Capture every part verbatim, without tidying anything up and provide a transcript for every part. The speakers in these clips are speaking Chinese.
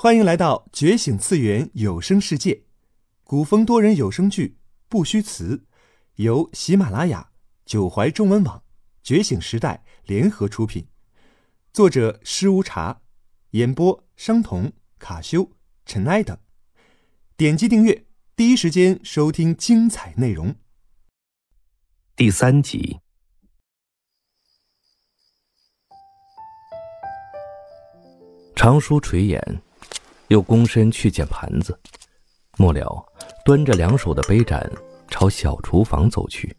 欢迎来到觉醒次元有声世界，古风多人有声剧不虚词，由喜马拉雅、九怀中文网、觉醒时代联合出品，作者施无茶，演播商童、卡修、尘埃等。点击订阅，第一时间收听精彩内容。 第三集。长叔垂眼，又躬身去捡盘子，末了端着两手的杯盏朝小厨房走去。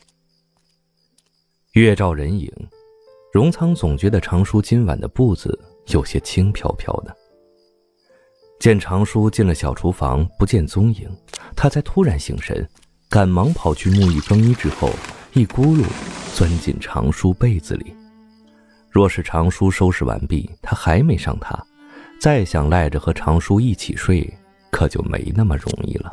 月照人影，荣仓总觉得长叔今晚的步子有些轻飘飘的。见长叔进了小厨房不见踪影，他才突然醒神，赶忙跑去沐浴更衣之后，一咕噜钻进长叔被子里。若是长叔收拾完毕，他还没上榻，再想赖着和长叔一起睡，可就没那么容易了。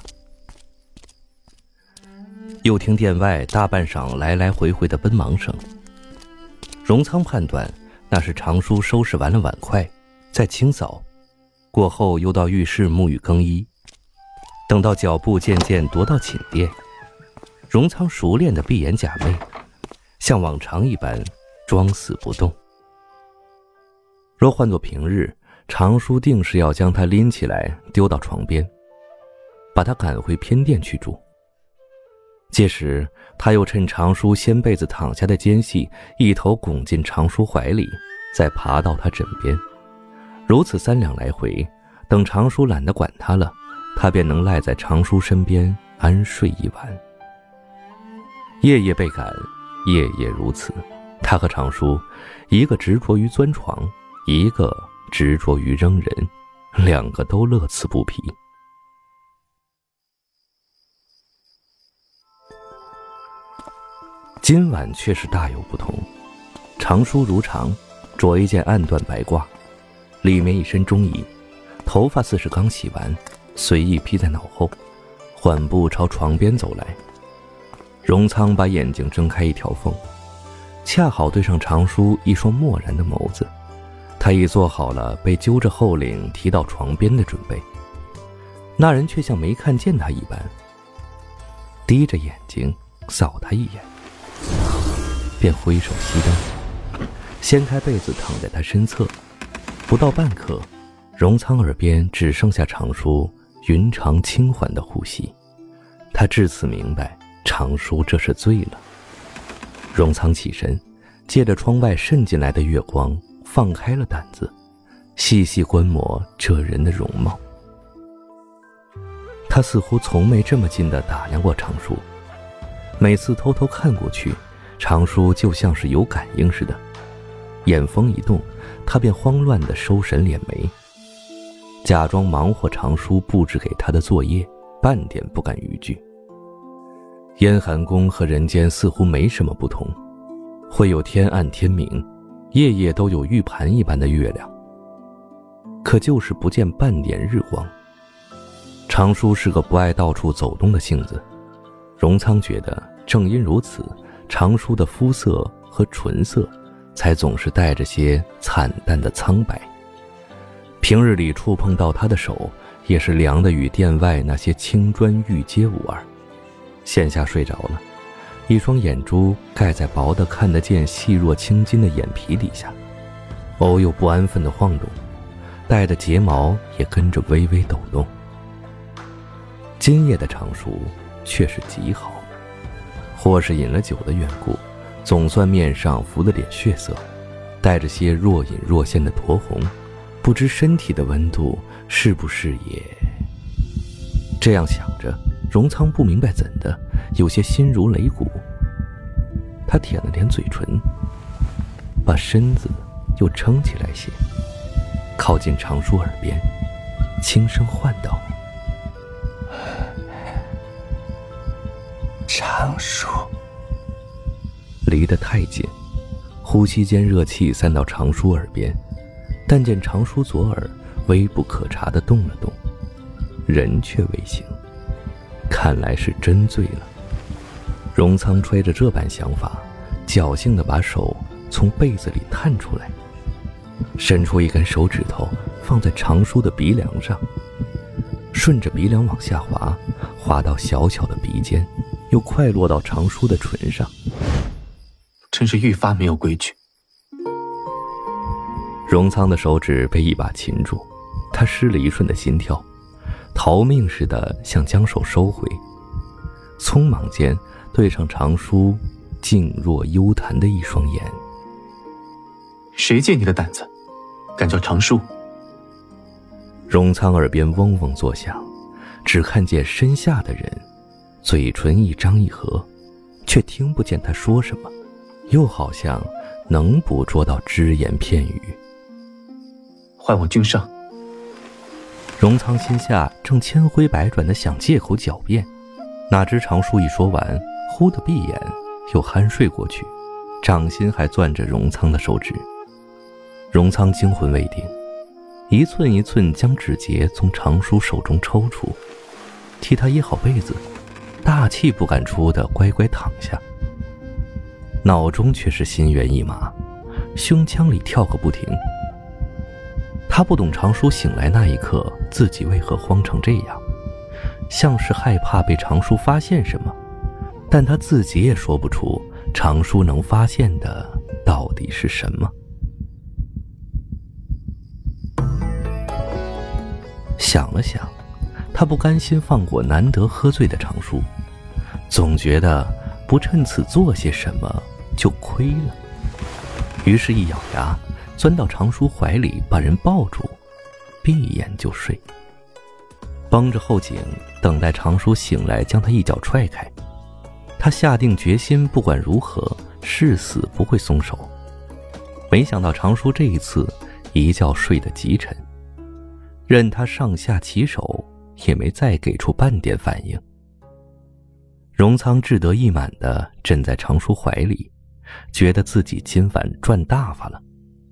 又听店外大半晌来来回回的奔忙声，荣仓判断那是长叔收拾完了碗筷，再清扫过后又到浴室沐浴更衣。等到脚步渐渐踱到寝殿，荣仓熟练的闭眼假寐，像往常一般装死不动。若换作平日，长叔定是要将他拎起来丢到床边，把他赶回偏殿去住。届时他又趁长叔掀被子躺下的间隙，一头拱进长叔怀里，再爬到他枕边，如此三两来回，等长叔懒得管他了，他便能赖在长叔身边安睡一晚。夜夜被赶，夜夜如此，他和长叔一个执着于钻床，一个执着于扔人，两个都乐此不疲。今晚却是大有不同，长叔如常着一件暗缎白褂，里面一身中衣，头发似是刚洗完，随意披在脑后，缓步朝床边走来。荣仓把眼睛睁开一条缝，恰好对上长叔一双漠然的眸子。他已做好了被揪着后领提到床边的准备，那人却像没看见他一般，低着眼睛扫他一眼，便挥手熄灯，掀开被子躺在他身侧。不到半刻，荣仓耳边只剩下长叔匀长轻缓的呼吸。他至此明白长叔这是醉了。荣仓起身，借着窗外渗进来的月光，放开了胆子，细细观摩这人的容貌。他似乎从没这么近地打量过长叔，每次偷偷看过去，长叔就像是有感应似的，眼风一动，他便慌乱地收神敛眉，假装忙活长叔布置给他的作业，半点不敢逾矩。燕寒宫和人间似乎没什么不同，会有天暗天明，夜夜都有玉盘一般的月亮，可就是不见半点日光。长叔是个不爱到处走动的性子，荣仓觉得正因如此，长叔的肤色和唇色才总是带着些惨淡的苍白。平日里触碰到他的手，也是凉的与殿外那些青砖玉阶无二。现下睡着了，一双眼珠盖在薄的看得见细若青筋的眼皮底下，偶有不安分的晃动，带的睫毛也跟着微微抖动。今夜的长叔却是极好，或是饮了酒的缘故，总算面上浮了点血色，带着些若隐若现的酡红，不知身体的温度是不是也……这样想着，荣仓不明白怎的，有些心如擂鼓。他舔了舔嘴唇，把身子又撑起来些，靠近长叔耳边，轻声唤道：“ 长叔。” 离得太近，呼吸间热气散到长叔耳边，但见长叔左耳微不可察地动了动，人却未醒，看来是真醉了。荣仓揣着这般想法，侥幸地把手从被子里探出来，伸出一根手指头， 放在常叔的鼻梁上，顺着鼻梁往下滑，滑到小巧的鼻尖，又快落到常叔的唇上。 真是愈发没有规矩。 荣仓的手指被一把擒住，他失了一瞬的心跳，逃命似的想将手收回，匆忙间对上常叔静若幽潭的一双眼。 谁借你的胆子，敢叫常叔？ 荣仓耳边嗡嗡作响，只看见身下的人嘴唇一张一合，却听不见他说什么，又好像能捕捉到只言片语。 唤我君上。 荣仓心下正千回百转地想借口狡辩，哪知常叔一说完，忽地闭眼又酣睡过去，掌心还攥着荣仓的手指。荣仓惊魂未定，一寸一寸将指节从常叔手中抽出，替他掖好被子，大气不敢出的乖乖躺下。脑中却是心猿意马，胸腔里跳个不停。他不懂常叔醒来那一刻自己为何慌成这样，像是害怕被常叔发现什么，但他自己也说不出常叔能发现的到底是什么。想了想，他不甘心放过难得喝醉的常叔，总觉得不趁此做些什么就亏了，于是一咬牙钻到常叔怀里，把人抱住，闭眼就睡，绷着后颈等待常叔醒来将他一脚踹开。他下定决心不管如何誓死不会松手，没想到常叔这一次一觉睡得极沉，任他上下其手也没再给出半点反应。荣仓志得意满地枕在常叔怀里，觉得自己今晚赚大发了。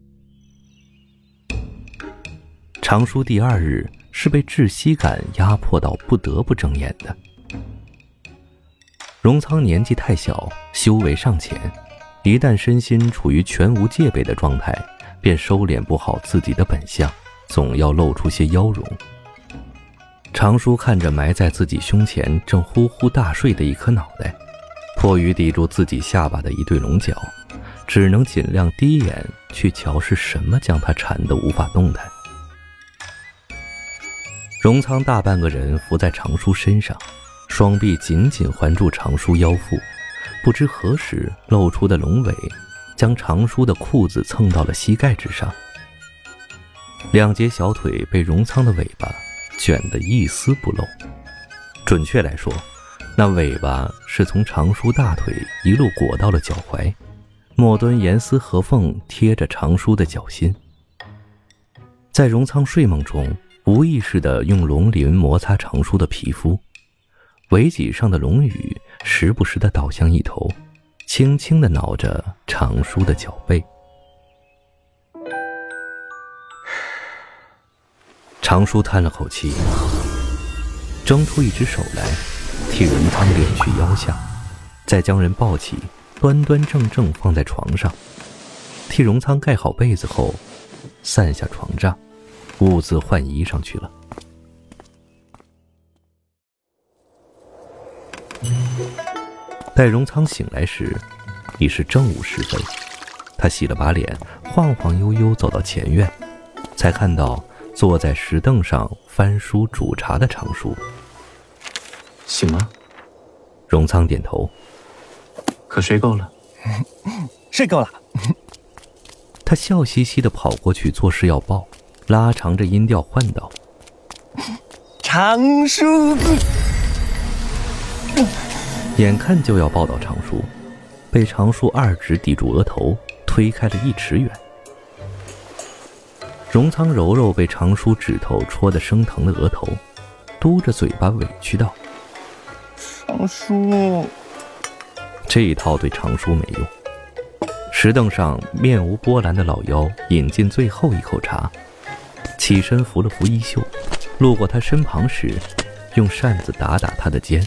常叔第二日是被窒息感压迫到不得不睁眼的。荣仓年纪太小，修为尚浅，一旦身心处于全无戒备的状态，便收敛不好自己的本相，总要露出些妖容。常叔看着埋在自己胸前正呼呼大睡的一颗脑袋，迫于抵住自己下巴的一对龙角，只能尽量低眼去瞧是什么将他缠得无法动弹。荣仓大半个人伏在常叔身上，双臂紧紧环住常叔腰腹，不知何时露出的龙尾将常叔的裤子蹭到了膝盖之上，两截小腿被荣仓的尾巴卷得一丝不漏。准确来说，那尾巴是从常叔大腿一路裹到了脚踝，末端严丝合缝贴着常叔的脚心。在荣仓睡梦中，无意识地用龙鳞摩擦常叔的皮肤，尾脊上的龙羽时不时地倒向一头，轻轻地挠着常叔的脚背。常叔叹了口气，挣出一只手来替荣仓敛去腰下，再将人抱起，端端正正放在床上，替荣仓盖好被子后散下床帐，兀自换衣裳去了。待荣仓醒来时，已是正午时分。他洗了把脸，晃晃悠悠走到前院，才看到坐在石凳上翻书煮茶的常叔。 醒了？ 荣仓点头。 可睡够了？ 睡够了。 他笑嘻嘻地跑过去作势要抱，拉长着音调唤道： 常叔子。 眼看就要抱到常叔，被常叔二指抵住额头，推开了一尺远。荣仓揉揉被常叔指头戳得生疼的额头，嘟着嘴巴委屈道： 常叔。 这一套对常叔没用。石凳上面无波澜的老妖饮尽最后一口茶，起身扶了扶衣袖，路过他身旁时，用扇子打打他的肩。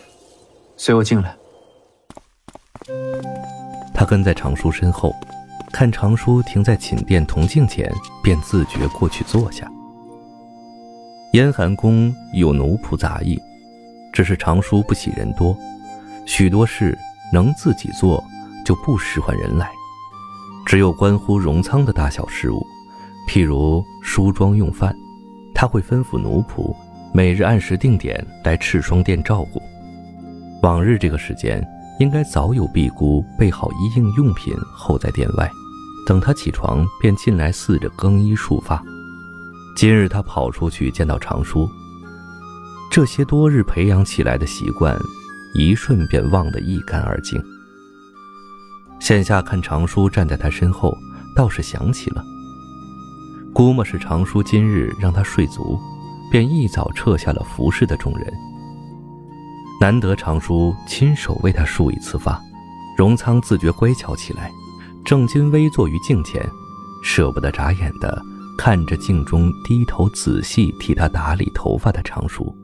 随我进来。 他跟在常叔身后， 看常叔停在寝殿铜镜前，便自觉过去坐下。燕寒宫有奴仆杂役，只是常叔不喜人多，许多事能自己做，就不使唤人来。只有关乎荣仓的大小事务，譬如梳妆用饭，他会吩咐奴仆每日按时定点来赤霜殿照顾。往日这个时间，应该早有婢姑备好一应用品候在殿外，等他起床便进来伺着更衣束发。今日他跑出去见到常叔，这些多日培养起来的习惯，一瞬便忘得一干二净。现下看常叔站在他身后，倒是想起了，估摸是常叔今日让他睡足，便一早撤下了服侍的众人。难得常叔亲手为他梳一次发，荣仓自觉乖巧起来，正襟危坐于镜前，舍不得眨眼地看着镜中低头仔细替他打理头发的常叔。